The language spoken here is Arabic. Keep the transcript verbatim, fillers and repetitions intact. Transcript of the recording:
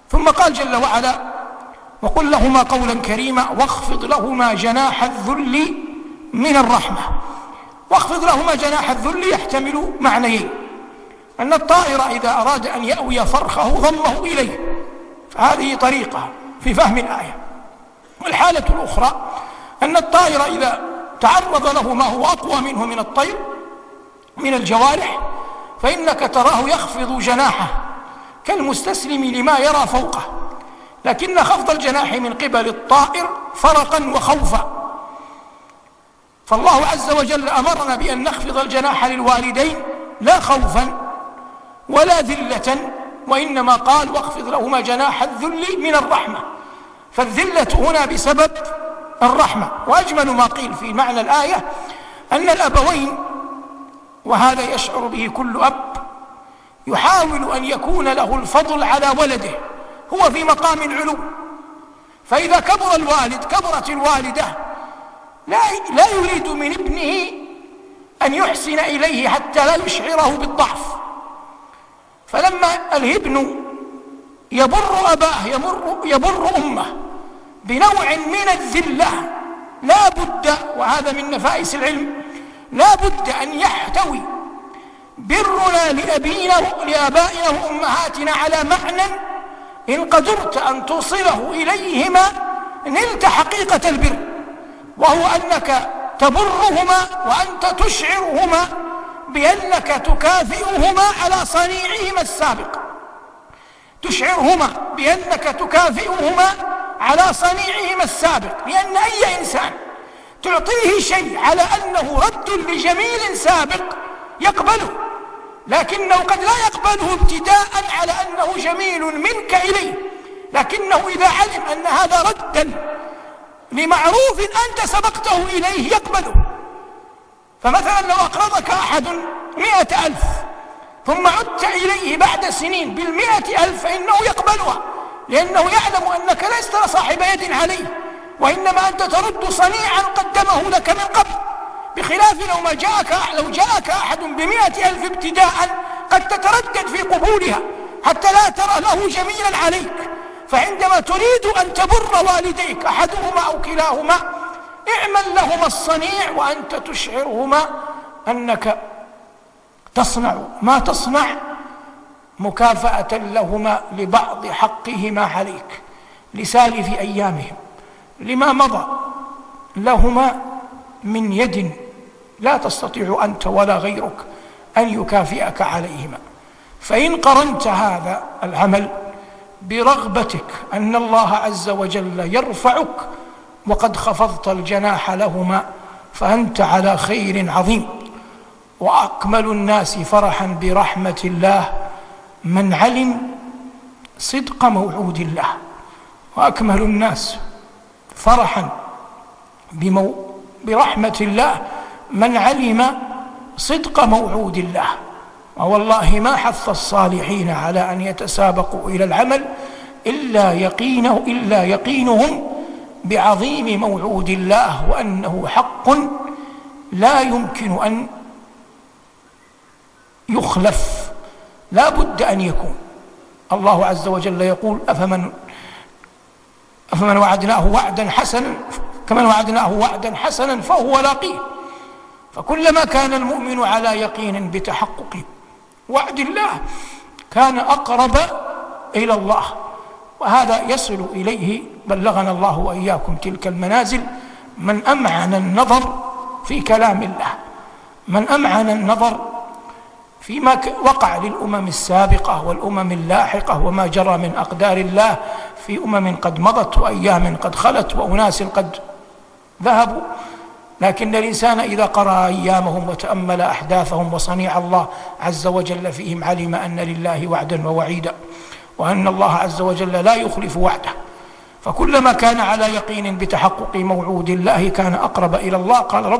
ثم قال جل وعلا: وقل لهما قولا كريما واخفض لهما جناح الذل من الرحمة. واخفض لهما جناح الذل يحتمل معنيين: أن الطائر إذا أراد أن يأوي فرخه ضمه إليه، فهذه طريقة في فهم الآية. والحالة الأخرى أن الطائر إذا تعرض له ما هو أقوى منه من الطير من الجوارح فإنك تراه يخفض جناحه كالمستسلم لما يرى فوقه، لكن خفض الجناح من قبل الطائر فرقا وخوفا. فالله عز وجل أمرنا بأن نخفض الجناح للوالدين لا خوفا ولا ذلة، وإنما قال: واخفض لهما جناح الذل من الرحمة. فالذلة هنا بسبب الرحمة. وأجمل ما قيل في معنى الآية أن الأبوين، وهذا يشعر به كل أب، يحاول أن يكون له الفضل على ولده، هو في مقام العلو. فإذا كبر الوالد كبرت الوالدة لا, لا يريد من ابنه أن يحسن إليه حتى لا يشعره بالضعف. فلما الابن يبر أباه يمر يبر أمه بنوع من الذلة لا بد، وهذا من نفائس العلم، لا بد أن يحتوي برنا لأبينا لآبائنا وأمهاتنا على معنى إن قدرت أن توصله إليهما نلت حقيقة البر، وهو أنك تبرهما وأنت تشعرهما بأنك تكافئهما على صنيعهما السابق، تشعرهما بأنك تكافئهما على صنيعهما السابق. لأن أي إنسان تعطيه شيء على أنه رد لجميل سابق يقبله، لكنه قد لا يقبله ابتداء على أنه جميل منك إليه، لكنه إذا علم أن هذا ردا لمعروف أنت سبقته إليه يقبله. فمثلا لو أقرضك أحد مئة ألف ثم عدت إليه بعد سنين بالمئة ألف فإنه يقبلها، لأنه يعلم أنك لست صاحب يد عليه، وإنما أنت ترد صنيعا قدمه لك من قبل، بخلاف لو ما جاءك لو جاءك أحد بمئة ألف ابتداء قد تتردد في قبولها حتى لا ترى له جميلا عليك. فعندما تريد أن تبر والديك أحدهما أو كلاهما اعمل لهما الصنيع وأنت تشعرهما أنك تصنع ما تصنع مكافأة لهما لبعض حقهما عليك لسالف أيامهم، لما مضى لهما من يد لا تستطيع أنت ولا غيرك أن يكافئك عليهما. فإن قرنت هذا العمل برغبتك أن الله عز وجل يرفعك وقد خفضت الجناح لهما فأنت على خير عظيم. وأكمل الناس فرحا برحمة الله من علم صدق موعود الله، وأكمل الناس فرحا بمو برحمة الله من علم صدق موعود الله. ووالله ما حث الصالحين على أن يتسابقوا إلى العمل إلا يقينه إلا يقينهم بعظيم موعود الله، وأنه حق لا يمكن أن يخلف، لا بد أن يكون. الله عز وجل يقول: أفمن أفمن وعدناه وعدا حسنا كمن وعدناه وعدا حسنا فهو لاقيه. فكلما كان المؤمن على يقين بتحقق وعد الله كان أقرب إلى الله، وهذا يصل إليه بلغنا الله وإياكم تلك المنازل من أمعن النظر في كلام الله، من أمعن النظر فيما وقع للأمم السابقة والأمم اللاحقة وما جرى من أقدار الله في أمم قد مضت وأيام قد خلت وأناس قد ذهبوا. لكن الإنسان إذا قرأ أيامهم وتأمل أحداثهم وصنيع الله عز وجل فيهم علم أن لله وعدا ووعيدا، وأن الله عز وجل لا يخلف وعده. فكلما كان على يقين بتحقق موعود الله كان أقرب إلى الله. قال رب